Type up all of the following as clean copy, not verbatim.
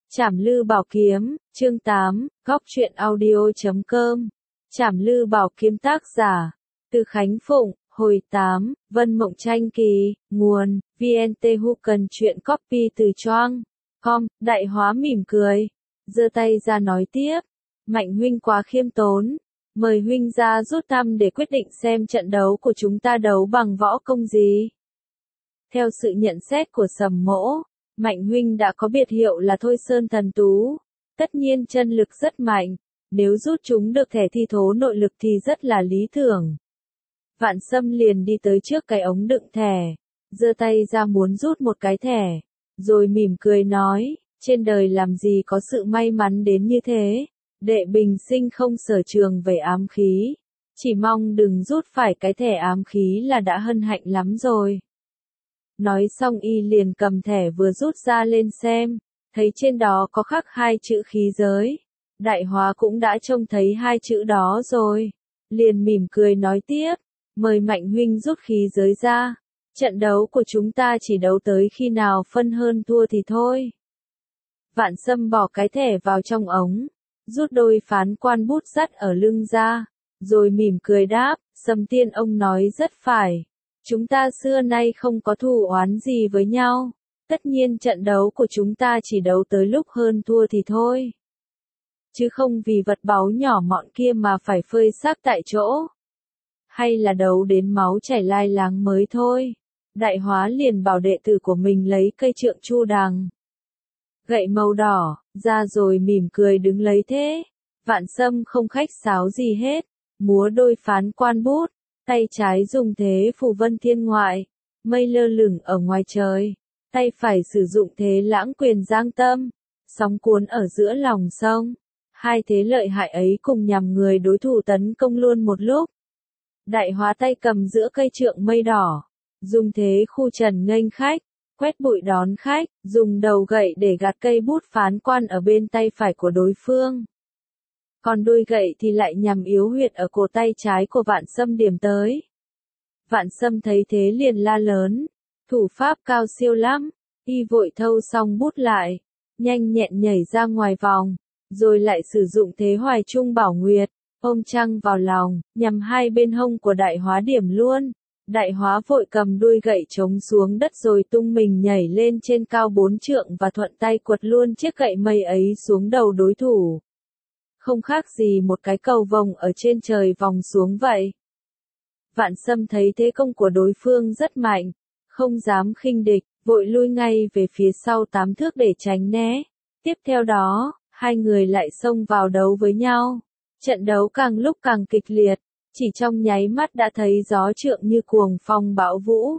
Trảm Lư Bảo Kiếm, chương 8, Góc truyện audio.com. Trảm Lư Bảo Kiếm tác giả, Từ Khánh Phụng, hồi 8, Vân Mộng Tranh Kỳ, nguồn, VNT Hu cần truyện copy từ Choang. Com, Đại Hóa mỉm cười, giơ tay ra nói tiếp. Mạnh huynh quá khiêm tốn, mời huynh ra rút thăm để quyết định xem trận đấu của chúng ta đấu bằng võ công gì. Theo sự nhận xét của Sầm Mỗ, Mạnh huynh đã có biệt hiệu là Thôi Sơn Thần Tú, tất nhiên chân lực rất mạnh, nếu rút chúng được thẻ thi thố nội lực thì rất là lý tưởng. Vạn Sâm liền đi tới trước cái ống đựng thẻ, giơ tay ra muốn rút một cái thẻ, rồi mỉm cười nói, trên đời làm gì có sự may mắn đến như thế, đệ bình sinh không sở trường về ám khí, chỉ mong đừng rút phải cái thẻ ám khí là đã hân hạnh lắm rồi. Nói xong y liền cầm thẻ vừa rút ra lên xem, thấy trên đó có khắc hai chữ khí giới. Đại Hóa cũng đã trông thấy hai chữ đó rồi, liền mỉm cười nói tiếp, mời Mạnh huynh rút khí giới ra, trận đấu của chúng ta chỉ đấu tới khi nào phân hơn thua thì thôi. Vạn Sâm bỏ cái thẻ vào trong ống, rút đôi phán quan bút dắt ở lưng ra, rồi mỉm cười đáp, Sâm tiên ông nói rất phải. Chúng ta xưa nay không có thù oán gì với nhau, tất nhiên trận đấu của chúng ta chỉ đấu tới lúc hơn thua thì thôi. Chứ không vì vật báu nhỏ mọn kia mà phải phơi xác tại chỗ. Hay là đấu đến máu chảy lai láng mới thôi. Đại Hóa liền bảo đệ tử của mình lấy cây trượng chu đằng. Gậy màu đỏ, ra rồi mỉm cười đứng lấy thế. Vạn Sâm không khách sáo gì hết, múa đôi phán quan bút. Tay trái dùng thế phù vân thiên ngoại, mây lơ lửng ở ngoài trời, tay phải sử dụng thế lãng quyền giang tâm, sóng cuốn ở giữa lòng sông. Hai thế lợi hại ấy cùng nhằm người đối thủ tấn công luôn một lúc. Đại Hóa tay cầm giữa cây trượng mây đỏ, dùng thế khu trần nghênh khách, quét bụi đón khách, dùng đầu gậy để gạt cây bút phán quan ở bên tay phải của đối phương. Còn đôi gậy thì lại nhằm yếu huyệt ở cổ tay trái của Vạn Sâm điểm tới. Vạn Sâm thấy thế liền la lớn, thủ pháp cao siêu lắm, y vội thâu xong bút lại, nhanh nhẹn nhảy ra ngoài vòng, rồi lại sử dụng thế Hoài Trung Bảo Nguyệt, ôm trăng vào lòng, nhằm hai bên hông của Đại Hóa điểm luôn. Đại Hóa vội cầm đuôi gậy chống xuống đất rồi tung mình nhảy lên trên cao 4 trượng và thuận tay quật luôn chiếc gậy mây ấy xuống đầu đối thủ. Không khác gì một cái cầu vồng ở trên trời vòng xuống vậy. Vạn Sâm thấy thế công của đối phương rất mạnh, không dám khinh địch, vội lui ngay về phía sau 8 thước để tránh né. Tiếp theo đó, hai người lại xông vào đấu với nhau. Trận đấu càng lúc càng kịch liệt, chỉ trong nháy mắt đã thấy gió trượng như cuồng phong bão vũ.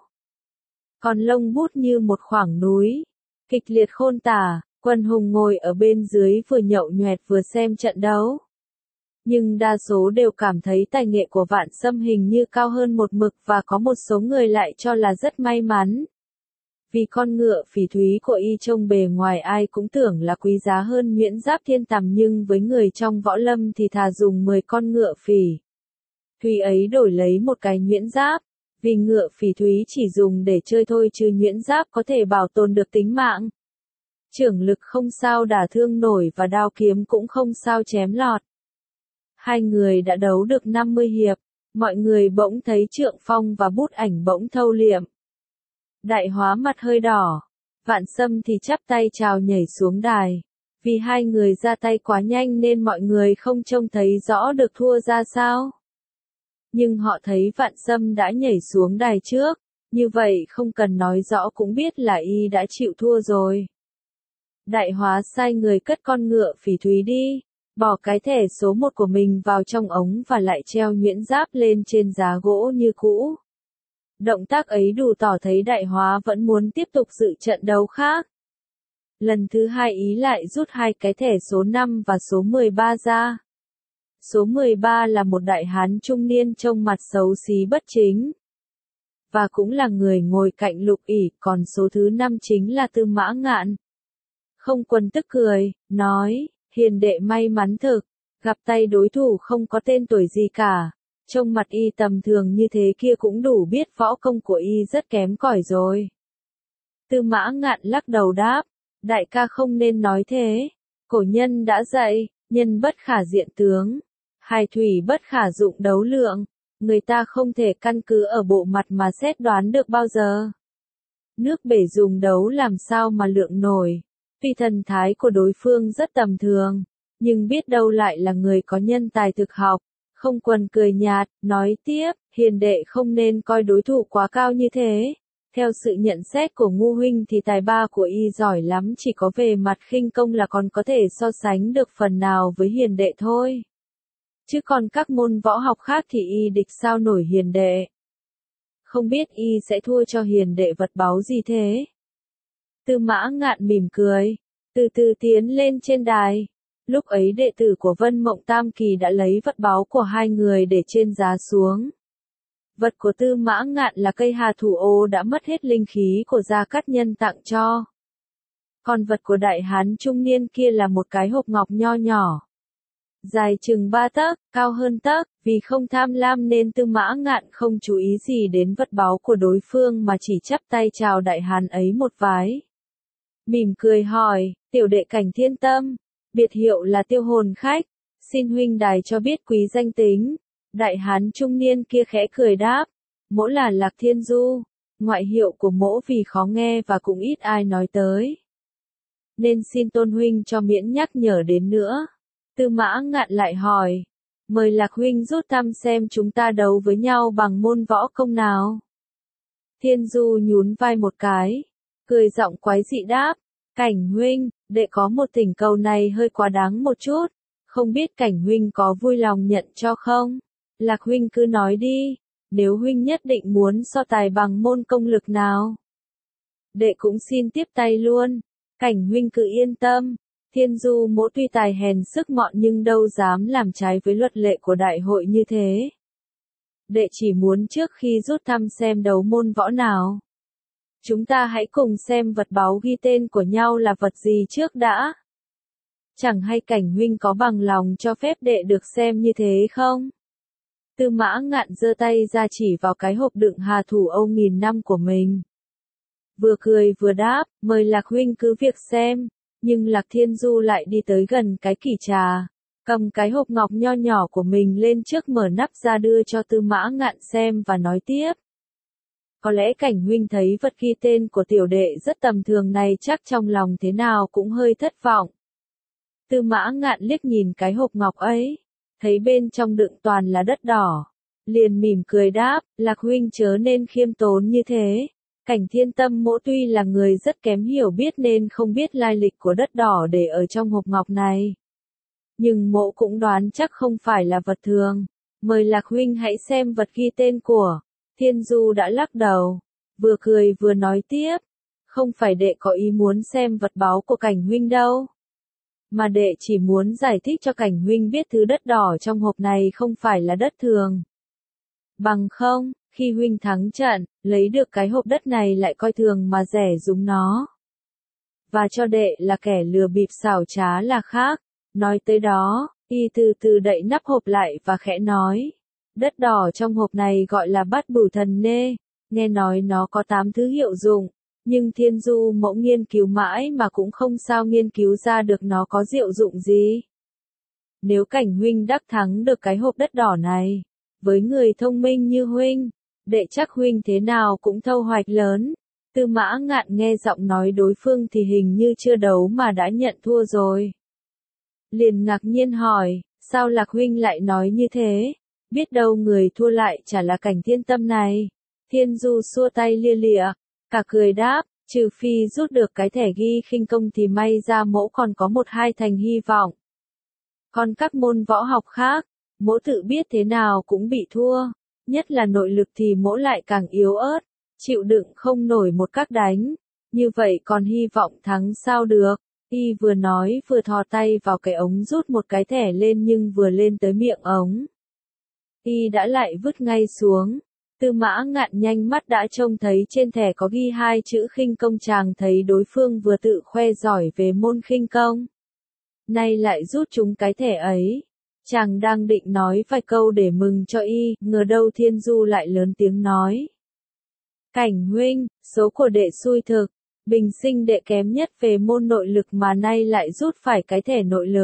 Còn lông bút như một khoảng núi, kịch liệt khôn tả. Quân hùng ngồi ở bên dưới vừa nhậu nhoẹt vừa xem trận đấu. Nhưng đa số đều cảm thấy tài nghệ của Vạn Sâm hình như cao hơn một mực và có một số người lại cho là rất may mắn. Vì con ngựa phỉ thúy của y trông bề ngoài ai cũng tưởng là quý giá hơn nhuyễn giáp thiên tầm nhưng với người trong võ lâm thì thà dùng 10 con ngựa phỉ thúy ấy đổi lấy một cái nhuyễn giáp. Vì ngựa phỉ thúy chỉ dùng để chơi thôi chứ nhuyễn giáp có thể bảo tồn được tính mạng. Trưởng lực không sao đả thương nổi và đao kiếm cũng không sao chém lọt. Hai người đã đấu được 50 hiệp, mọi người bỗng thấy Trượng Phong và bút ảnh bỗng thâu liệm. Đại Hóa mặt hơi đỏ, Vạn Sâm thì chắp tay chào nhảy xuống đài. Vì hai người ra tay quá nhanh nên mọi người không trông thấy rõ được thua ra sao. Nhưng họ thấy Vạn Sâm đã nhảy xuống đài trước, như vậy không cần nói rõ cũng biết là y đã chịu thua rồi. Đại Hóa sai người cất con ngựa phỉ thúy đi, bỏ cái thẻ số 1 của mình vào trong ống và lại treo nhuyễn giáp lên trên giá gỗ như cũ. Động tác ấy đủ tỏ thấy Đại Hóa vẫn muốn tiếp tục dự trận đấu khác. Lần thứ hai ý lại rút hai cái thẻ số 5 và số 13 ra. Số 13 là một đại hán trung niên trông mặt xấu xí bất chính. Và cũng là người ngồi cạnh Lục ỷ, còn số thứ 5 chính là Tư Mã Ngạn. Không Quân tức cười, nói, hiền đệ may mắn thực, gặp tay đối thủ không có tên tuổi gì cả, trông mặt y tầm thường như thế kia cũng đủ biết võ công của y rất kém cỏi rồi. Tư Mã Ngạn lắc đầu đáp, Đại ca không nên nói thế. Cổ nhân đã dạy, nhân bất khả diện tướng. Hài thủy bất khả dụng đấu lượng. Người ta không thể căn cứ ở bộ mặt mà xét đoán được bao giờ. Nước bể dùng đấu làm sao mà lượng nổi. Tuy thần thái của đối phương rất tầm thường, nhưng biết đâu lại là người có nhân tài thực học. Không quần cười nhạt, nói tiếp, hiền đệ không nên coi đối thủ quá cao như thế. Theo sự nhận xét của Ngu huynh thì tài ba của y giỏi lắm, chỉ có về mặt khinh công là còn có thể so sánh được phần nào với hiền đệ thôi. Chứ còn các môn võ học khác thì y địch sao nổi hiền đệ. Không biết y sẽ thua cho hiền đệ vật báu gì thế? Tư Mã Ngạn mỉm cười, từ từ tiến lên trên đài. Lúc ấy đệ tử của Vân Mộng Tam Kỳ đã lấy vật báu của hai người để trên giá xuống. Vật của Tư Mã Ngạn là cây hà thủ ô đã mất hết linh khí của Gia Cát Nhân tặng cho. Còn vật của đại hán trung niên kia là một cái hộp ngọc nho nhỏ. Dài chừng 3 tấc, cao hơn tấc, vì không tham lam nên Tư Mã Ngạn không chú ý gì đến vật báu của đối phương mà chỉ chắp tay chào đại hán ấy một vái. Mỉm cười hỏi, tiểu đệ Cảnh Thiên Tâm, biệt hiệu là Tiêu Hồn Khách, xin huynh đài cho biết quý danh tính. Đại hán trung niên kia khẽ cười đáp, mỗ là Lạc Thiên Du, ngoại hiệu của mỗ vì khó nghe và cũng ít ai nói tới. Nên xin tôn huynh cho miễn nhắc nhở đến nữa. Tư Mã Ngạn lại hỏi, mời Lạc huynh rút thăm xem chúng ta đấu với nhau bằng môn võ công nào. Thiên Du nhún vai một cái, cười giọng quái dị đáp, Cảnh huynh, đệ có một thỉnh cầu này hơi quá đáng một chút, không biết Cảnh huynh có vui lòng nhận cho không? Lạc huynh cứ nói đi, nếu huynh nhất định muốn so tài bằng môn công lực nào. Đệ cũng xin tiếp tay luôn, Cảnh huynh cứ yên tâm. Thiên Du mỗ tuy tài hèn sức mọn nhưng đâu dám làm trái với luật lệ của đại hội như thế. Đệ chỉ muốn trước khi rút thăm xem đấu môn võ nào. Chúng ta hãy cùng xem vật báu ghi tên của nhau là vật gì trước đã. Chẳng hay Cảnh huynh có bằng lòng cho phép đệ được xem như thế không? Tư Mã Ngạn giơ tay ra chỉ vào cái hộp đựng hà thủ Âu nghìn năm của mình. Vừa cười vừa đáp, mời Lạc huynh cứ việc xem. Nhưng Lạc Thiên Du lại đi tới gần cái kỷ trà, cầm cái hộp ngọc nho nhỏ của mình lên trước mở nắp ra đưa cho Tư Mã Ngạn xem và nói tiếp. Có lẽ Cảnh huynh thấy vật ghi tên của tiểu đệ rất tầm thường này chắc trong lòng thế nào cũng hơi thất vọng. Tư Mã Ngạn liếc nhìn cái hộp ngọc ấy, thấy bên trong đựng toàn là đất đỏ. Liền mỉm cười đáp, Lạc huynh chớ nên khiêm tốn như thế. Cảnh Thiên Tâm mỗ tuy là người rất kém hiểu biết nên không biết lai lịch của đất đỏ để ở trong hộp ngọc này. Nhưng mỗ cũng đoán chắc không phải là vật thường. Mời Lạc huynh hãy xem vật ghi tên của. Thiên Du đã lắc đầu, vừa cười vừa nói tiếp. Không phải đệ có ý muốn xem vật báu của Cảnh huynh đâu. Mà đệ chỉ muốn giải thích cho Cảnh huynh biết thứ đất đỏ trong hộp này không phải là đất thường. Bằng không, khi huynh thắng trận, lấy được cái hộp đất này lại coi thường mà rẻ rúng nó. Và cho đệ là kẻ lừa bịp xảo trá là khác. Nói tới đó, y từ từ đậy nắp hộp lại và khẽ nói. Đất đỏ trong hộp này gọi là Bát Bửu Thần Nê, nghe nói nó có 8 thứ hiệu dụng. Nhưng Thiên Du mẫu nghiên cứu mãi mà cũng không sao nghiên cứu ra được nó có diệu dụng gì. Nếu Cảnh huynh đắc thắng được cái hộp đất đỏ này, với người thông minh như huynh, đệ chắc huynh thế nào cũng thâu hoạch lớn. Tư Mã Ngạn nghe giọng nói đối phương thì hình như chưa đấu mà đã nhận thua rồi. Liền ngạc nhiên hỏi, sao Lạc huynh lại nói như thế? Biết đâu người thua lại chả là Cảnh Thiên Tâm này. Thiên Du xua tay lia lịa, cả cười đáp, trừ phi rút được cái thẻ ghi khinh công thì may ra mỗ còn có 1-2 thành hy vọng. Còn các môn võ học khác, mỗ tự biết thế nào cũng bị thua, nhất là nội lực thì mỗ lại càng yếu ớt, chịu đựng không nổi một các đánh, như vậy còn hy vọng thắng sao được. Y vừa nói vừa thò tay vào cái ống rút một cái thẻ lên nhưng vừa lên tới miệng ống. Y đã lại vứt ngay xuống. Tư Mã Ngạn nhanh mắt đã trông thấy trên thẻ có ghi 2 chữ khinh công, chàng thấy đối phương vừa tự khoe giỏi về môn khinh công. Nay lại rút chúng cái thẻ ấy. Chàng đang định nói vài câu để mừng cho y, ngờ đâu Thiên Du lại lớn tiếng nói. Cảnh huynh, số của đệ xui thực, bình sinh đệ kém nhất về môn nội lực mà nay lại rút phải cái thẻ nội lực.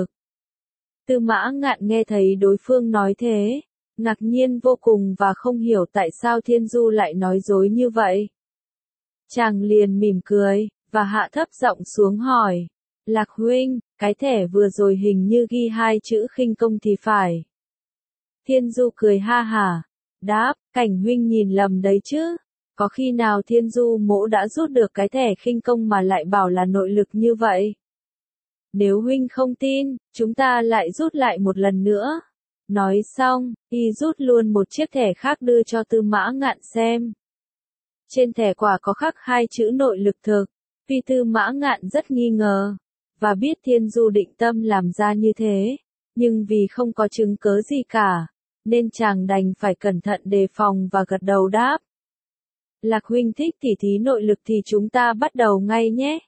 Tư Mã Ngạn nghe thấy đối phương nói thế, ngạc nhiên vô cùng và không hiểu tại sao Thiên Du lại nói dối như vậy. Chàng liền mỉm cười, và hạ thấp giọng xuống hỏi, Lạc huynh, cái thẻ vừa rồi hình như ghi hai chữ khinh công thì phải. Thiên Du cười ha hả, đáp, Cảnh huynh nhìn lầm đấy chứ, có khi nào Thiên Du mỗ đã rút được cái thẻ khinh công mà lại bảo là nội lực như vậy? Nếu huynh không tin, chúng ta lại rút lại một lần nữa. Nói xong, y rút luôn một chiếc thẻ khác đưa cho Tư Mã Ngạn xem. Trên thẻ quả có khắc hai chữ nội lực thực, vì Tư Mã Ngạn rất nghi ngờ, và biết Thiên Du định tâm làm ra như thế, nhưng vì không có chứng cớ gì cả, nên chàng đành phải cẩn thận đề phòng và gật đầu đáp. Lạc huynh thích tỉ thí nội lực thì chúng ta bắt đầu ngay nhé.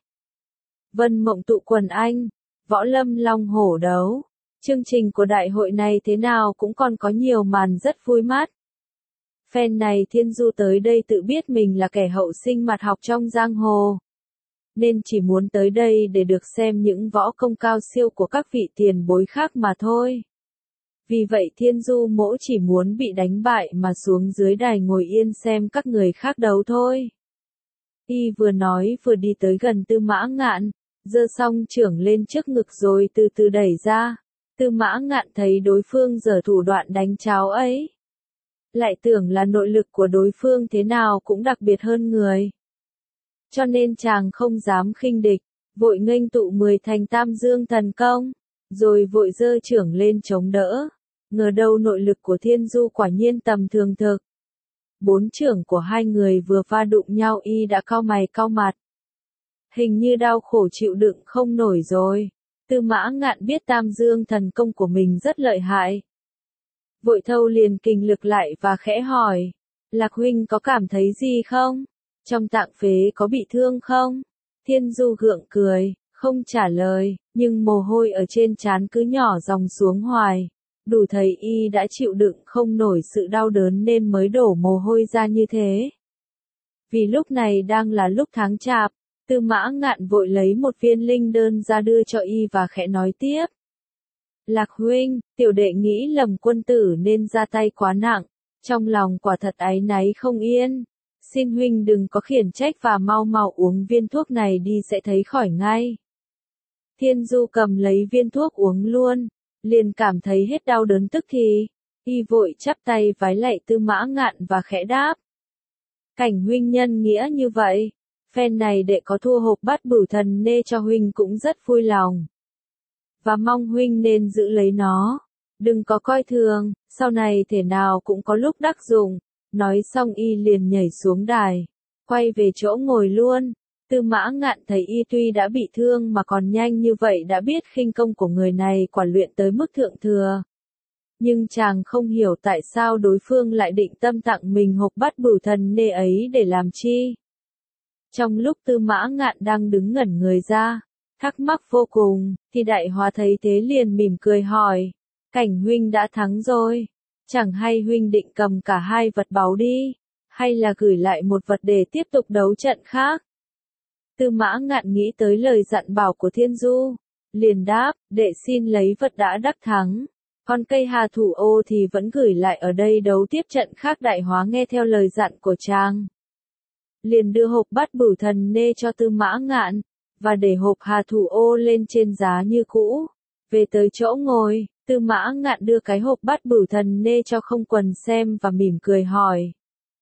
Vân Mộng tụ quần anh, võ lâm long hổ đấu. Chương trình của đại hội này thế nào cũng còn có nhiều màn rất vui mắt. Phen này Thiên Du tới đây tự biết mình là kẻ hậu sinh mặt học trong giang hồ, nên chỉ muốn tới đây để được xem những võ công cao siêu của các vị tiền bối khác mà thôi. Vì vậy Thiên Du mỗ chỉ muốn bị đánh bại mà xuống dưới đài ngồi yên xem các người khác đấu thôi. Y vừa nói vừa đi tới gần Tư Mã Ngạn, giơ song chưởng lên trước ngực rồi từ từ đẩy ra. Tư Mã Ngạn thấy đối phương giở thủ đoạn đánh cháo ấy, lại tưởng là nội lực của đối phương thế nào cũng đặc biệt hơn người. Cho nên chàng không dám khinh địch, vội nghênh tụ 10 thành Tam Dương thần công, rồi vội giơ chưởng lên chống đỡ. Ngờ đâu nội lực của Thiên Du quả nhiên tầm thường thực. 4 chưởng của hai người vừa va đụng nhau y đã cau mày cau mặt. Hình như đau khổ chịu đựng không nổi rồi. Tư Mã Ngạn biết Tam Dương thần công của mình rất lợi hại. Vội thâu liền kình lực lại và khẽ hỏi, Lạc huynh có cảm thấy gì không? Trong tạng phế có bị thương không? Thiên Du gượng cười, không trả lời, nhưng mồ hôi ở trên trán cứ nhỏ dòng xuống hoài. Đủ thấy y đã chịu đựng không nổi sự đau đớn nên mới đổ mồ hôi ra như thế. Vì lúc này đang là lúc tháng chạp, Tư Mã Ngạn vội lấy một viên linh đơn ra đưa cho y và khẽ nói tiếp. Lạc huynh, tiểu đệ nghĩ lầm quân tử nên ra tay quá nặng, trong lòng quả thật áy náy không yên. Xin huynh đừng có khiển trách và mau mau uống viên thuốc này đi sẽ thấy khỏi ngay. Thiên Du cầm lấy viên thuốc uống luôn, liền cảm thấy hết đau đớn tức thì. Y vội chắp tay vái lạy Tư Mã Ngạn và khẽ đáp. Cảnh huynh nhân nghĩa như vậy, phen này đệ có thua hộp bát bửu thần nê cho huynh cũng rất vui lòng. Và mong huynh nên giữ lấy nó, đừng có coi thường, sau này thể nào cũng có lúc đắc dụng. Nói xong y liền nhảy xuống đài, quay về chỗ ngồi luôn. Tư Mã Ngạn thấy y tuy đã bị thương mà còn nhanh như vậy đã biết khinh công của người này quả luyện tới mức thượng thừa. Nhưng chàng không hiểu tại sao đối phương lại định tâm tặng mình hộp bát bửu thần nê ấy để làm chi. Trong lúc Tư Mã Ngạn đang đứng ngẩn người ra, thắc mắc vô cùng, thì Đại Hóa thấy thế liền mỉm cười hỏi, Cảnh huynh đã thắng rồi, chẳng hay huynh định cầm cả hai vật báu đi, hay là gửi lại một vật để tiếp tục đấu trận khác. Tư Mã Ngạn nghĩ tới lời dặn bảo của Thiên Du, liền đáp, đệ xin lấy vật đã đắc thắng, còn cây hà thủ ô thì vẫn gửi lại ở đây đấu tiếp trận khác. Đại Hóa nghe theo lời dặn của chàng, liền đưa hộp bát bửu thần nê cho Tư Mã Ngạn, và để hộp hà thủ ô lên trên giá như cũ. Về tới chỗ ngồi, Tư Mã Ngạn đưa cái hộp bát bửu thần nê cho Không Quần xem và mỉm cười hỏi.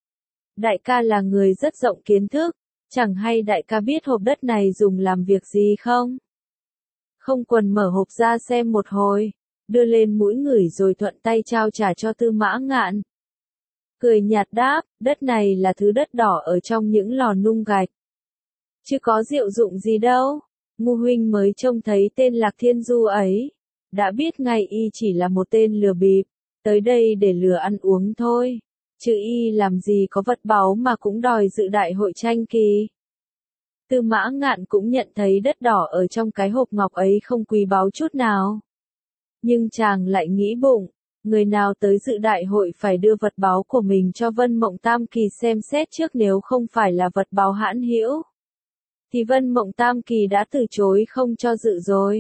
Đại ca là người rất rộng kiến thức, chẳng hay đại ca biết hộp đất này dùng làm việc gì không? Không Quần mở hộp ra xem một hồi, đưa lên mũi ngửi rồi thuận tay trao trả cho Tư Mã Ngạn. Cười nhạt đáp, đất này là thứ đất đỏ ở trong những lò nung gạch. Chứ có diệu dụng gì đâu, ngu huynh mới trông thấy tên Lạc Thiên Du ấy, đã biết ngay y chỉ là một tên lừa bịp, tới đây để lừa ăn uống thôi, chứ y làm gì có vật báu mà cũng đòi dự đại hội tranh kỳ. Tư Mã Ngạn cũng nhận thấy đất đỏ ở trong cái hộp ngọc ấy không quý báu chút nào. Nhưng chàng lại nghĩ bụng, người nào tới dự đại hội phải đưa vật báu của mình cho Vân Mộng Tam Kỳ xem xét trước nếu không phải là vật báu hãn hữu. thì Vân Mộng Tam Kỳ đã từ chối không cho dự rồi.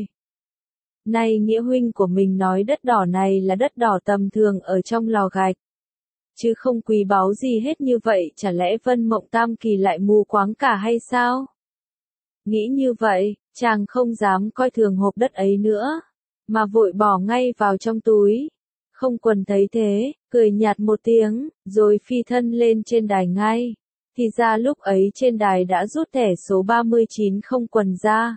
Này nghĩa huynh của mình nói đất đỏ này là đất đỏ tầm thường ở trong lò gạch, chứ không quý báu gì hết như vậy, chả lẽ Vân Mộng Tam Kỳ lại mù quáng cả hay sao? Nghĩ như vậy, chàng không dám coi thường hộp đất ấy nữa, mà vội bỏ ngay vào trong túi. Không Quần thấy thế, cười nhạt một tiếng, rồi phi thân lên trên đài ngay. Thì ra lúc ấy trên đài đã rút thẻ số 39 Không Quần ra.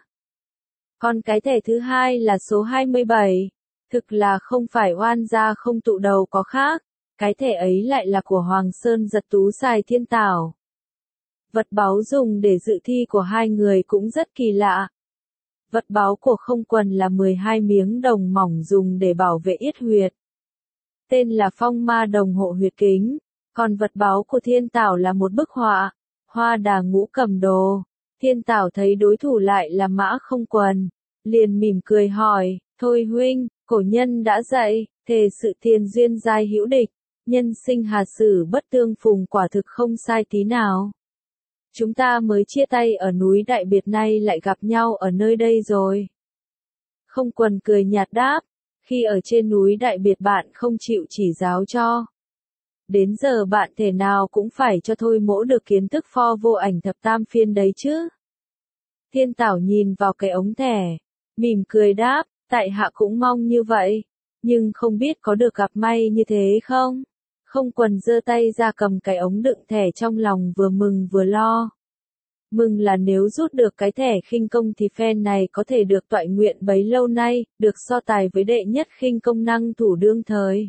Còn cái thẻ thứ hai là số 27. Thực là không phải oan gia không tụ đầu có khác. Cái thẻ ấy lại là của Hoàng Sơn Giật Tú xài thiên tảo. Vật báu dùng để dự thi của hai người cũng rất kỳ lạ. Vật báu của Không Quần là 12 miếng đồng mỏng dùng để bảo vệ yết huyệt. Tên là Phong Ma Đồng Hộ Huyệt Kính. Còn vật báu của thiên tảo là một bức họa, hoa đà ngũ cầm đồ. Thiên tảo thấy đối thủ lại là Mã Không Quần, liền mỉm cười hỏi, thôi huynh, cổ nhân đã dạy, thề sự tiền duyên giai hữu địch, nhân sinh hà sử bất tương phùng, quả thực không sai tí nào. Chúng ta mới chia tay ở núi Đại Biệt nay lại gặp nhau ở nơi đây rồi. Không Quần cười nhạt đáp, khi ở trên núi Đại Biệt bạn không chịu chỉ giáo cho. Đến giờ bạn thể nào cũng phải cho thôi mỗ được kiến thức pho vô ảnh thập tam phiên đấy chứ. Thiên tảo nhìn vào cái ống thẻ, mỉm cười đáp, tại hạ cũng mong như vậy, nhưng không biết có được gặp may như thế không? Không Quần giơ tay ra cầm cái ống đựng thẻ, trong lòng vừa mừng vừa lo. Mừng là nếu rút được cái thẻ khinh công thì phen này có thể được toại nguyện bấy lâu nay, được so tài với đệ nhất khinh công năng thủ đương thời.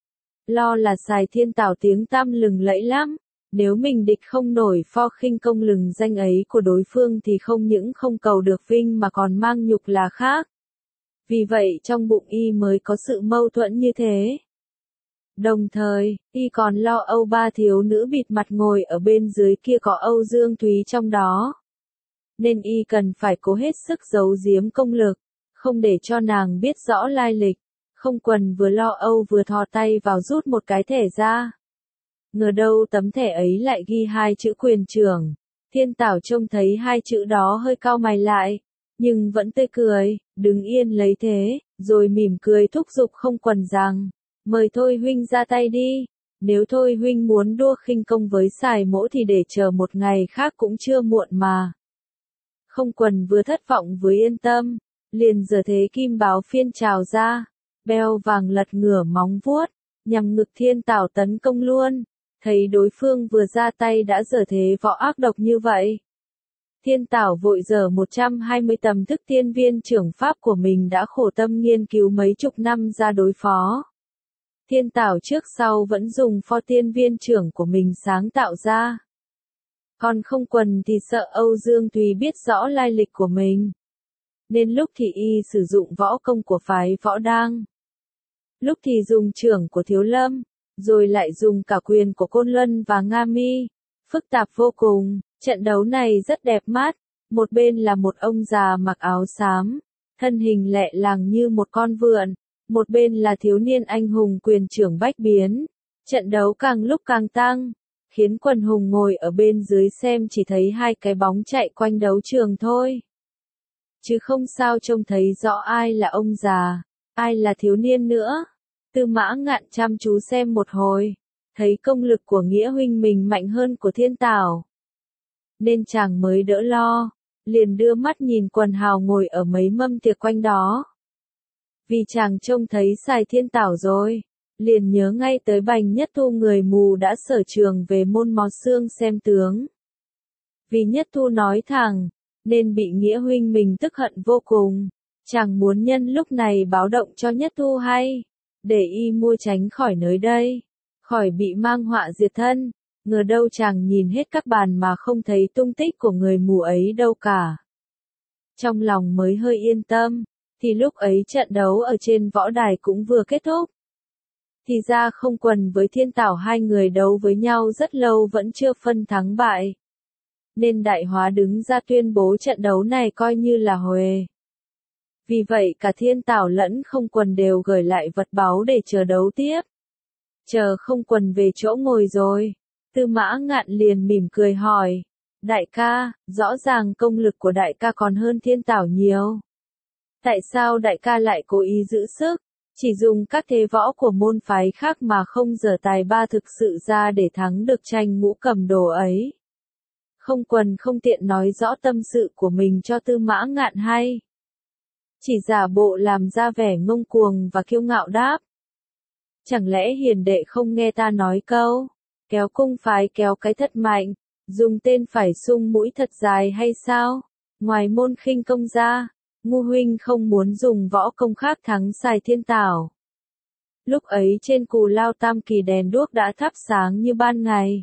Lo là xài thiên tảo tiếng tăm lừng lẫy lắm, nếu mình địch không nổi pho khinh công lừng danh ấy của đối phương thì không những không cầu được vinh mà còn mang nhục là khác. Vì vậy trong bụng y mới có sự mâu thuẫn như thế. Đồng thời, y còn lo âu ba thiếu nữ bịt mặt ngồi ở bên dưới kia có Âu Dương Thúy trong đó. Nên y cần phải cố hết sức giấu giếm công lực, không để cho nàng biết rõ lai lịch. Không Quần vừa lo âu vừa thò tay vào rút một cái thẻ ra. Ngờ đâu tấm thẻ ấy lại ghi hai chữ quyền trưởng. Thiên tảo trông thấy hai chữ đó hơi cau mày lại, nhưng vẫn tươi cười, đứng yên lấy thế, rồi mỉm cười thúc giục Không Quần rằng, mời thôi huynh ra tay đi, nếu thôi huynh muốn đua khinh công với xài mỗ thì để chờ một ngày khác cũng chưa muộn mà. Không Quần vừa thất vọng vừa yên tâm, liền giở thế kim báo phiên trào ra, beo vàng lật ngửa móng vuốt, nhằm ngực thiên tảo tấn công luôn. Thấy đối phương vừa ra tay đã giở thế võ ác độc như vậy. Thiên tảo vội giở 120 tầm thức tiên viên trưởng pháp của mình đã khổ tâm nghiên cứu mấy chục năm ra đối phó. Thiên tảo trước sau vẫn dùng pho tiên viên trưởng của mình sáng tạo ra. Còn Không Quần thì sợ Âu Dương Thúy biết rõ lai lịch của mình. Nên lúc thì y sử dụng võ công của phái Võ Đang. Lúc thì dùng trưởng của Thiếu Lâm, rồi lại dùng cả quyền của Côn Luân và Nga Mi. Phức tạp vô cùng, trận đấu này rất đẹp mắt. Một bên là một ông già mặc áo xám, thân hình lẹ làng như một con vượn. Một bên là thiếu niên anh hùng quyền trưởng bách biến. Trận đấu càng lúc càng tăng, khiến quần hùng ngồi ở bên dưới xem chỉ thấy hai cái bóng chạy quanh đấu trường thôi. Chứ không sao trông thấy rõ ai là ông già, ai là thiếu niên nữa. Tư Mã Ngạn chăm chú xem một hồi, thấy công lực của nghĩa huynh mình mạnh hơn của thiên tảo. Nên chàng mới đỡ lo, liền đưa mắt nhìn quần hào ngồi ở mấy mâm tiệc quanh đó. Vì chàng trông thấy xài thiên tảo rồi, liền nhớ ngay tới Bành Nhất Thu người mù đã sở trường về môn mò xương xem tướng. Vì Nhất Thu nói thẳng, nên bị nghĩa huynh mình tức hận vô cùng. Chàng muốn nhân lúc này báo động cho Nhất Thu hay, để y mua tránh khỏi nơi đây, khỏi bị mang họa diệt thân. Ngờ đâu chàng nhìn hết các bàn mà không thấy tung tích của người mù ấy đâu cả. Trong lòng mới hơi yên tâm, thì lúc ấy trận đấu ở trên võ đài cũng vừa kết thúc. Thì ra Không Quần với thiên tảo hai người đấu với nhau rất lâu vẫn chưa phân thắng bại. Nên Đại Hóa đứng ra tuyên bố trận đấu này coi như là huề. Vì vậy cả thiên tảo lẫn Không Quần đều gửi lại vật báu để chờ đấu tiếp. Chờ Không Quần về chỗ ngồi rồi, Tư Mã Ngạn liền mỉm cười hỏi, Đại ca, rõ ràng công lực của đại ca còn hơn Thiên Tảo nhiều. Tại sao đại ca lại cố ý giữ sức, chỉ dùng các thế võ của môn phái khác mà không giở tài ba thực sự ra để thắng được tranh ngũ cầm đồ ấy? Không Quần không tiện nói rõ tâm sự của mình cho Tư Mã Ngạn hay. Chỉ giả bộ làm ra vẻ ngông cuồng và kiêu ngạo đáp. Chẳng lẽ hiền đệ không nghe ta nói câu, kéo cung phái kéo cái thật mạnh, dùng tên phải sung mũi thật dài hay sao? Ngoài môn khinh công ra, Ngu huynh không muốn dùng võ công khác thắng xài Thiên Tảo. Lúc ấy trên Cù Lao Tam Kỳ đèn đuốc đã thắp sáng như ban ngày.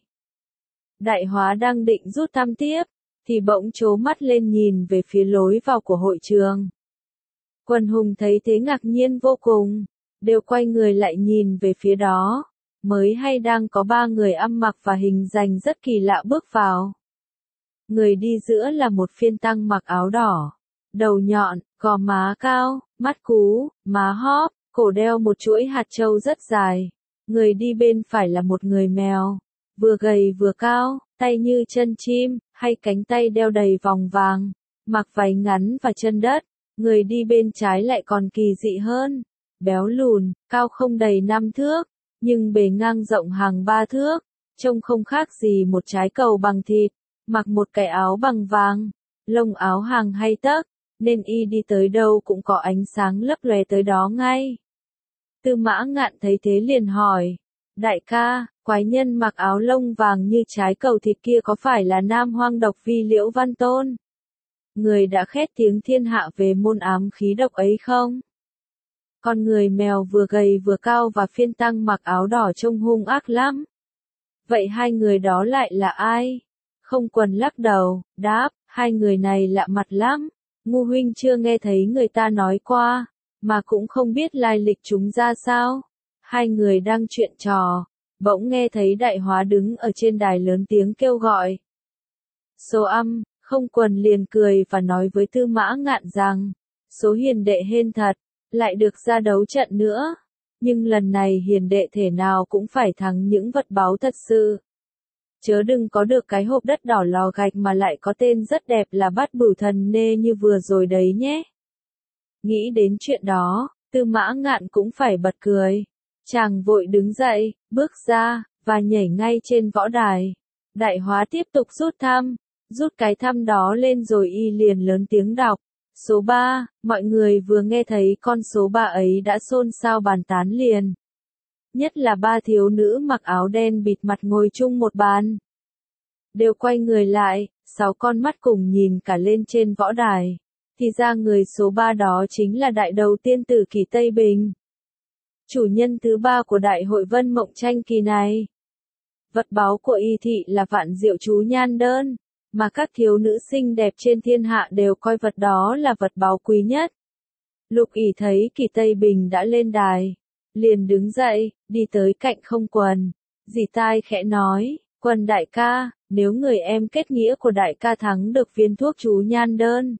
Đại Hóa đang định rút thăm tiếp, thì bỗng trố mắt lên nhìn về phía lối vào của hội trường. Quần hùng thấy thế ngạc nhiên vô cùng, đều quay người lại nhìn về phía đó, mới hay đang có 3 người ăn mặc và hình dáng rất kỳ lạ bước vào. Người đi giữa là một phiên tăng mặc áo đỏ, đầu nhọn, gò má cao, mắt cú, má hóp, cổ đeo một chuỗi hạt châu rất dài. Người đi bên phải là một người mèo, vừa gầy vừa cao, tay như chân chim, hay cánh tay đeo đầy vòng vàng, mặc váy ngắn và chân đất. Người đi bên trái lại còn kỳ dị hơn, béo lùn, cao không đầy 5 thước, nhưng bề ngang rộng hàng 3 thước, trông không khác gì một trái cầu bằng thịt, mặc một cái áo bằng vàng, lông áo hàng hay tấc, nên y đi tới đâu cũng có ánh sáng lấp lóe tới đó ngay. Tư Mã Ngạn thấy thế liền hỏi, đại ca, quái nhân mặc áo lông vàng như trái cầu thịt kia có phải là Nam Hoang Độc Vi Liễu Văn Tôn? Người đã khét tiếng thiên hạ về môn ám khí độc ấy không? Con người mèo vừa gầy vừa cao và phiên tăng mặc áo đỏ trông hung ác lắm. Vậy 2 người đó lại là ai? Không Quần lắc đầu, đáp, 2 người này lạ mặt lắm. Ngu huynh chưa nghe thấy người ta nói qua, mà cũng không biết lai lịch chúng ra sao. 2 người đang chuyện trò, bỗng nghe thấy Đại Hóa đứng ở trên đài lớn tiếng kêu gọi. Số âm, Không Quần liền cười và nói với Tư Mã Ngạn rằng, số hiền đệ hên thật, lại được ra đấu trận nữa. Nhưng lần này hiền đệ thể nào cũng phải thắng những vật báu thật sự. Chớ đừng có được cái hộp đất đỏ lò gạch mà lại có tên rất đẹp là Bát Bửu Thần Nê như vừa rồi đấy nhé. Nghĩ đến chuyện đó, Tư Mã Ngạn cũng phải bật cười. Chàng vội đứng dậy, bước ra, và nhảy ngay trên võ đài. Đại Hóa tiếp tục rút thăm, rút cái thăm đó lên rồi y liền lớn tiếng đọc. Số 3, mọi người vừa nghe thấy con số 3 ấy đã xôn xao bàn tán liền. Nhất là 3 thiếu nữ mặc áo đen bịt mặt ngồi chung một bàn. Đều quay người lại, 6 con mắt cùng nhìn cả lên trên võ đài. Thì ra người số 3 đó chính là đại đầu tiên tử Kỳ Tây Bình. Chủ nhân thứ 3 của đại hội Vân Mộng Tranh kỳ này. Vật báu của y thị là vạn diệu chú nhan đơn, mà các thiếu nữ xinh đẹp trên thiên hạ đều coi vật đó là vật báu quý nhất. Lục ỷ thấy Kỳ Tây Bình đã lên đài, liền đứng dậy, đi tới cạnh Không Quần, dì tai khẽ nói, Quần đại ca, nếu người em kết nghĩa của đại ca thắng được viên thuốc chú nhan đơn,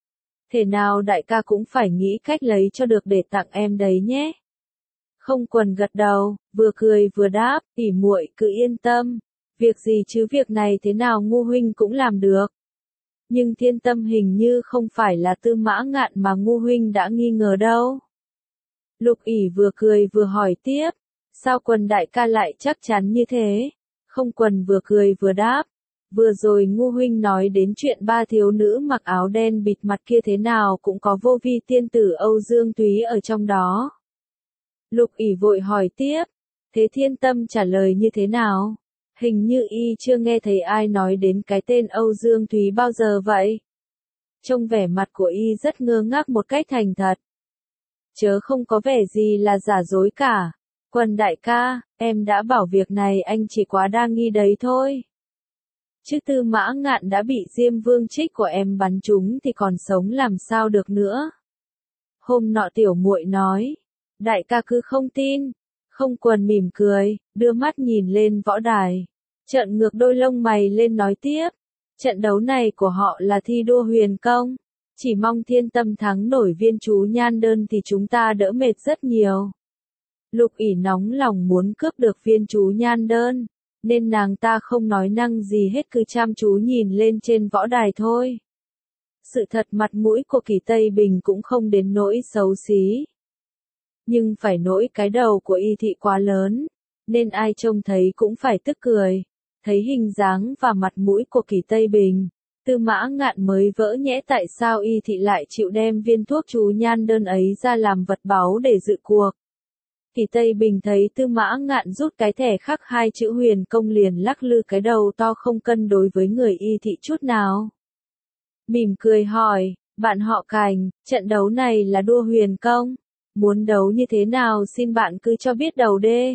thể nào đại ca cũng phải nghĩ cách lấy cho được để tặng em đấy nhé. Không Quần gật đầu, vừa cười vừa đáp, ỷ muội cứ yên tâm, việc gì chứ việc này thế nào Ngu huynh cũng làm được. Nhưng Thiên Tâm hình như không phải là Tư Mã Ngạn mà Ngu huynh đã nghi ngờ đâu. Lục ỷ vừa cười vừa hỏi tiếp, sao Quần đại ca lại chắc chắn như thế? Không Quần vừa cười vừa đáp, vừa rồi Ngu huynh nói đến chuyện 3 thiếu nữ mặc áo đen bịt mặt kia thế nào cũng có vô vi tiên tử Âu Dương Túy ở trong đó. Lục ỷ vội hỏi tiếp, thế Thiên Tâm trả lời như thế nào? Hình như y chưa nghe thấy ai nói đến cái tên Âu Dương Thúy bao giờ vậy. Trông vẻ mặt của y rất ngơ ngác một cách thành thật. Chớ không có vẻ gì là giả dối cả. Quần đại ca, em đã bảo việc này anh chỉ quá đa nghi đấy thôi. Chứ Tư Mã Ngạn đã bị Diêm Vương Trích của em bắn trúng thì còn sống làm sao được nữa. Hôm nọ tiểu muội nói, đại ca cứ không tin. Không Quần mỉm cười, đưa mắt nhìn lên võ đài. Trợn ngược đôi lông mày lên nói tiếp. Trận đấu này của họ là thi đua huyền công. Chỉ mong Thiên Tâm thắng nổi viên chú nhan đơn thì chúng ta đỡ mệt rất nhiều. Lục ỷ nóng lòng muốn cướp được viên chú nhan đơn. nên nàng ta không nói năng gì hết cứ chăm chú nhìn lên trên võ đài thôi. Sự thật mặt mũi của Kỳ Tây Bình cũng không đến nỗi xấu xí. Nhưng phải nỗi cái đầu của Y Thị quá lớn, nên ai trông thấy cũng phải tức cười. Thấy hình dáng và mặt mũi của Kỳ Tây Bình, Tư Mã Ngạn mới vỡ nhẽ tại sao Y Thị lại chịu đem viên thuốc chú nhan đơn ấy ra làm vật báu để dự cuộc. Kỳ Tây Bình thấy Tư Mã Ngạn rút cái thẻ khắc hai chữ huyền công liền lắc lư cái đầu to không cân đối với người Y Thị chút nào. Mỉm cười hỏi, bạn họ Cành, trận đấu này là đua huyền công, muốn đấu như thế nào xin bạn cứ cho biết đầu đê.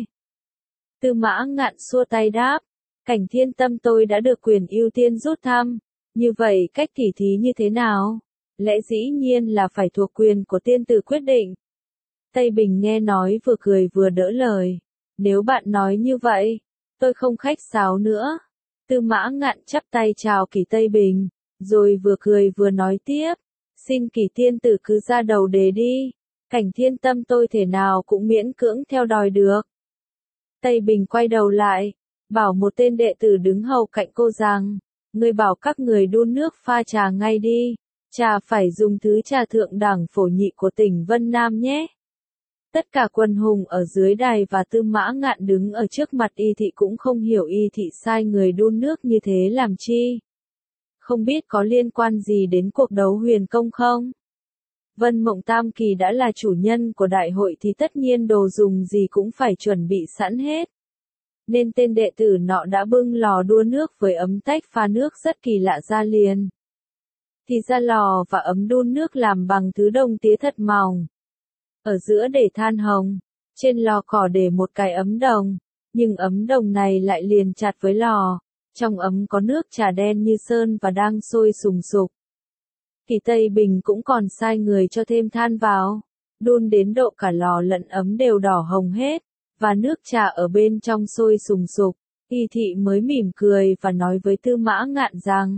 Tư Mã Ngạn xua tay đáp, Cảnh Thiên Tâm tôi đã được quyền ưu tiên rút thăm, như vậy cách tỉ thí như thế nào? Lẽ dĩ nhiên là phải thuộc quyền của tiên tử quyết định. Tây Bình nghe nói vừa cười vừa đỡ lời, nếu bạn nói như vậy, tôi không khách sáo nữa. Tư Mã Ngạn chắp tay chào Kỳ Tây Bình, rồi vừa cười vừa nói tiếp, xin Kỳ tiên tử cứ ra đầu đề đi, Cảnh Thiên Tâm tôi thể nào cũng miễn cưỡng theo đòi được. Tây Bình quay đầu lại, bảo một tên đệ tử đứng hầu cạnh cô rằng, ngươi bảo các người đun nước pha trà ngay đi, trà phải dùng thứ trà thượng đẳng phổ nhị của tỉnh Vân Nam nhé. Tất cả quân hùng ở dưới đài và Tư Mã Ngạn đứng ở trước mặt Y Thị cũng không hiểu Y Thị sai người đun nước như thế làm chi. Không biết có liên quan gì đến cuộc đấu huyền công không? Vân Mộng Tam Kỳ đã là chủ nhân của đại hội thì tất nhiên đồ dùng gì cũng phải chuẩn bị sẵn hết. Nên tên đệ tử nọ đã bưng lò đua nước với ấm tách pha nước rất kỳ lạ ra liền. Thì ra lò và ấm đun nước làm bằng thứ đồng tía thật mỏng. Ở giữa để than hồng, trên lò cỏ để một cái ấm đồng, nhưng ấm đồng này lại liền chặt với lò, trong ấm có nước trà đen như sơn và đang sôi sùng sục. Kỳ Tây Bình cũng còn sai người cho thêm than vào, đun đến độ cả lò lẫn ấm đều đỏ hồng hết, và nước trà ở bên trong sôi sùng sục. Y Thị mới mỉm cười và nói với Tư Mã Ngạn rằng,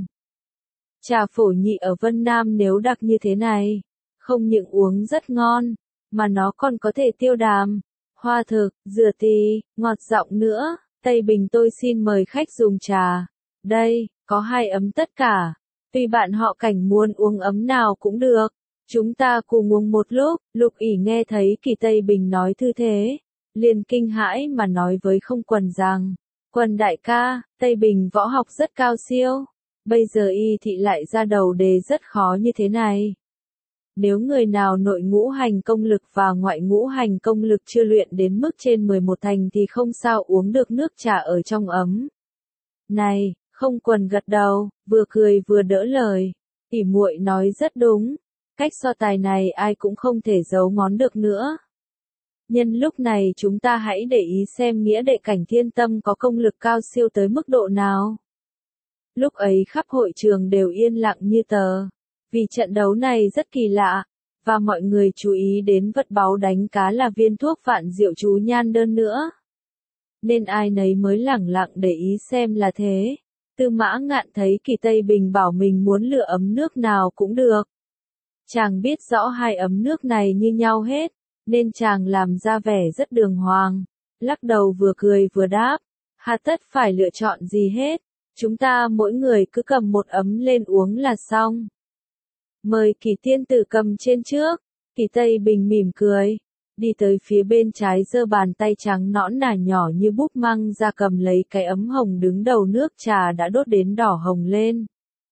trà phổ nhị ở Vân Nam nếu đặc như thế này, không những uống rất ngon, mà nó còn có thể tiêu đàm, hoa thực, dừa tì, ngọt giọng nữa. Tây Bình tôi xin mời khách dùng trà. Đây, có 2 ấm tất cả. Tùy bạn họ Cảnh muốn uống ấm nào cũng được. Chúng ta cùng uống một lúc. Lục ỷ nghe thấy Kỳ Tây Bình nói thư thế, liền kinh hãi mà nói với Không Quần rằng, Quần đại ca, Tây Bình võ học rất cao siêu. Bây giờ Y Thị lại ra đầu đề rất khó như thế này. Nếu người nào nội ngũ hành công lực và ngoại ngũ hành công lực chưa luyện đến mức trên 11 thành thì không sao uống được nước trà ở trong ấm. Này, Không Quần gật đầu, vừa cười vừa đỡ lời. Tỷ muội nói rất đúng, cách so tài này ai cũng không thể giấu ngón được nữa. Nhân lúc này chúng ta hãy để ý xem nghĩa đệ Cảnh Thiên Tâm có công lực cao siêu tới mức độ nào. Lúc ấy khắp hội trường đều yên lặng như tờ. Vì trận đấu này rất kỳ lạ, và mọi người chú ý đến vật báu đánh cá là viên thuốc vạn diệu chú nhan đơn nữa. Nên ai nấy mới lẳng lặng để ý xem là thế. Tư Mã Ngạn thấy Kỳ Tây Bình bảo mình muốn lựa ấm nước nào cũng được. Chàng biết rõ 2 ấm nước này như nhau hết, nên chàng làm ra vẻ rất đường hoàng. Lắc đầu vừa cười vừa đáp, hà tất phải lựa chọn gì hết, chúng ta mỗi người cứ cầm một ấm lên uống là xong. Mời Kỳ tiên tử cầm trên trước. Kỳ Tây Bình mỉm cười, đi tới phía bên trái giơ bàn tay trắng nõn nà nhỏ như búp măng ra cầm lấy cái ấm hồng đứng đầu nước trà đã đốt đến đỏ hồng lên.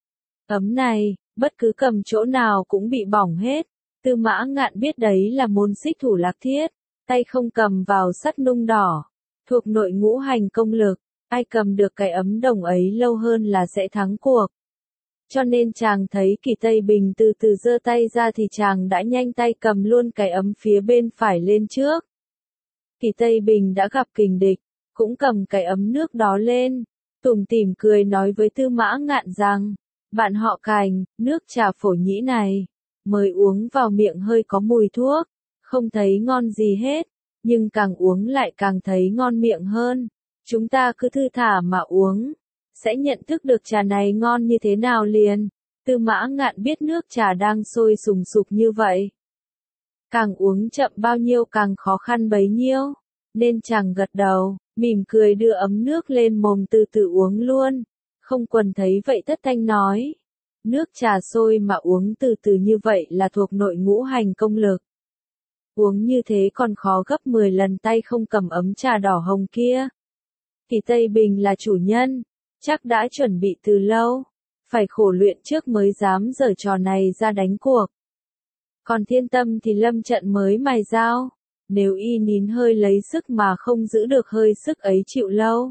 Ấm này, bất cứ cầm chỗ nào cũng bị bỏng hết. Tư Mã Ngạn biết đấy là môn xích thủ lạc thiết, tay không cầm vào sắt nung đỏ, thuộc nội ngũ hành công lực, ai cầm được cái ấm đồng ấy lâu hơn là sẽ thắng cuộc. Cho nên chàng thấy Kỳ Tây Bình từ từ giơ tay ra thì chàng đã nhanh tay cầm luôn cái ấm phía bên phải lên trước. Kỳ Tây Bình đã gặp kình địch, cũng cầm cái ấm nước đó lên, tủm tỉm cười nói với Tư Mã Ngạn rằng, bạn họ Cành, nước trà phổ nhĩ này, mới uống vào miệng hơi có mùi thuốc, không thấy ngon gì hết, nhưng càng uống lại càng thấy ngon miệng hơn. Chúng ta cứ thư thả mà uống, sẽ nhận thức được trà này ngon như thế nào liền. Tư Mã Ngạn biết nước trà đang sôi sùng sục như vậy. Càng uống chậm bao nhiêu càng khó khăn bấy nhiêu, nên chàng gật đầu, mỉm cười đưa ấm nước lên mồm từ từ uống luôn. Không Quần thấy vậy tất thanh nói. Nước trà sôi mà uống từ từ như vậy là thuộc nội ngũ hành công lực. Uống như thế còn khó gấp 10 lần tay không cầm ấm trà đỏ hồng kia. Kỳ Tây Bình là chủ nhân, chắc đã chuẩn bị từ lâu, phải khổ luyện trước mới dám giở trò này ra đánh cuộc. Còn Thiên Tâm thì lâm trận mới mài dao, nếu y nín hơi lấy sức mà không giữ được hơi sức ấy chịu lâu.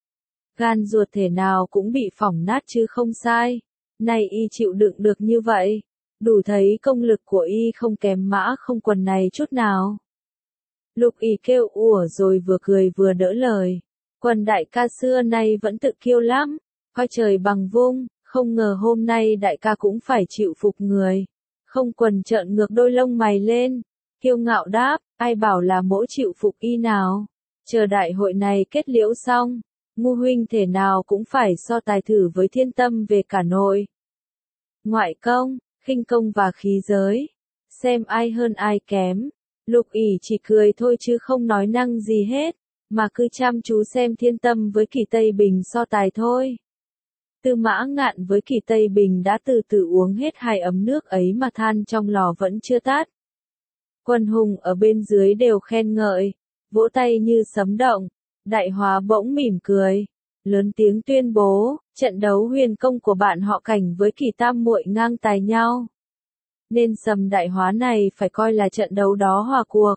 Gan ruột thể nào cũng bị phỏng nát chứ không sai, nay y chịu đựng được như vậy, đủ thấy công lực của y không kém Mã Không Quần này chút nào. Lục Ỷ kêu ủa rồi vừa cười vừa đỡ lời. Quần đại ca xưa nay vẫn tự kiêu lắm, coi trời bằng vung, không ngờ hôm nay đại ca cũng phải chịu phục người. Không Quần trợn ngược đôi lông mày lên, kiêu ngạo đáp, ai bảo là mỗ chịu phục y nào. Chờ đại hội này kết liễu xong, Ngu huynh thể nào cũng phải so tài thử với Thiên Tâm về cả nội ngoại công, khinh công và khí giới, xem ai hơn ai kém. Lục Ỷ chỉ cười thôi chứ không nói năng gì hết, mà cứ chăm chú xem Thiên Tâm với Kỳ Tây Bình so tài thôi. Tư Mã Ngạn với Kỳ Tây Bình đã từ từ uống hết 2 ấm nước ấy mà than trong lò vẫn chưa tắt. Quân hùng ở bên dưới đều khen ngợi, vỗ tay như sấm động. Đại Hóa bỗng mỉm cười, lớn tiếng tuyên bố, trận đấu huyền công của bạn họ Cảnh với Kỳ Tam muội ngang tài nhau. Nên Sầm Đại Hóa này phải coi là trận đấu đó hòa cuộc.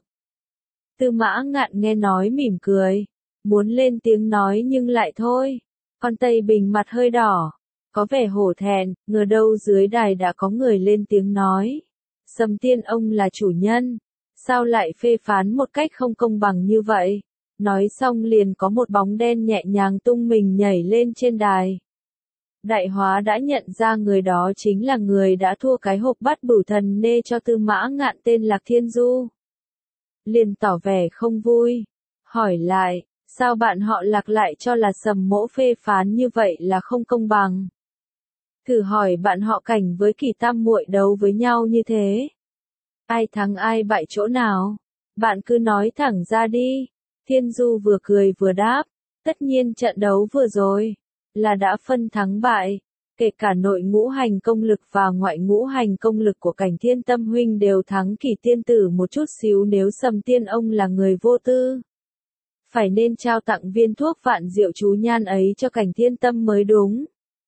Tư Mã Ngạn nghe nói mỉm cười, muốn lên tiếng nói nhưng lại thôi. Con Tây Bình mặt hơi đỏ, có vẻ hổ thẹn, ngờ đâu dưới đài đã có người lên tiếng nói. Sầm Tiên ông là chủ nhân, sao lại phê phán một cách không công bằng như vậy? Nói xong liền có một bóng đen nhẹ nhàng tung mình nhảy lên trên đài. Đại Hóa đã nhận ra người đó chính là người đã thua cái hộp bắt bửu thần nê cho Tư Mã Ngạn tên Lạc Thiên Du. Liền tỏ vẻ không vui, hỏi lại, sao bạn họ Lạc lại cho là Sầm mỗ phê phán như vậy là không công bằng? Thử hỏi bạn họ Cảnh với Kỳ Tam muội đấu với nhau như thế, ai thắng ai bại chỗ nào? Bạn cứ nói thẳng ra đi. Thiên Du vừa cười vừa đáp, tất nhiên trận đấu vừa rồi là đã phân thắng bại, kể cả nội ngũ hành công lực và ngoại ngũ hành công lực của Cảnh Thiên Tâm huynh đều thắng Kỳ tiên tử một chút xíu. Nếu Sầm tiên ông là người vô tư, phải nên trao tặng viên thuốc vạn diệu chú nhan ấy cho Cảnh Thiên Tâm mới đúng.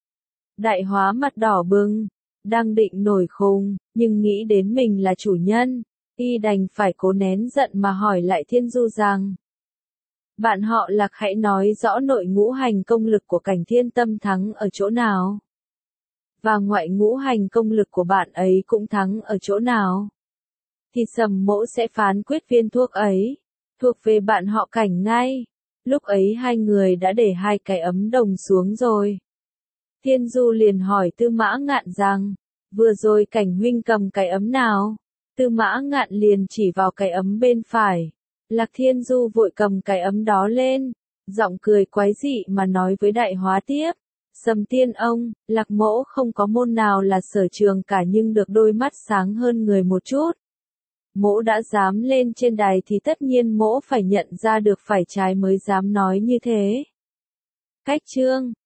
Đại Hóa mặt đỏ bừng, đang định nổi khùng, nhưng nghĩ đến mình là chủ nhân, y đành phải cố nén giận mà hỏi lại Thiên Du rằng, bạn họ Lạc hãy nói rõ nội ngũ hành công lực của Cảnh Thiên Tâm thắng ở chỗ nào? Và ngoại ngũ hành công lực của bạn ấy cũng thắng ở chỗ nào? Thì Sầm mỗ sẽ phán quyết viên thuốc ấy thuộc về bạn họ Cảnh ngay. Lúc ấy hai người đã để 2 cái ấm đồng xuống rồi. Thiên Du liền hỏi Tư Mã Ngạn rằng, vừa rồi Cảnh huynh cầm cái ấm nào? Tư Mã Ngạn liền chỉ vào cái ấm bên phải. Lạc Thiên Du vội cầm cái ấm đó lên, giọng cười quái dị mà nói với Đại Hóa tiếp. Sầm tiên ông, Lạc mỗ không có môn nào là sở trường cả nhưng được đôi mắt sáng hơn người một chút. Mỗ đã dám lên trên đài thì tất nhiên mỗ phải nhận ra được phải trái mới dám nói như thế. Cách chương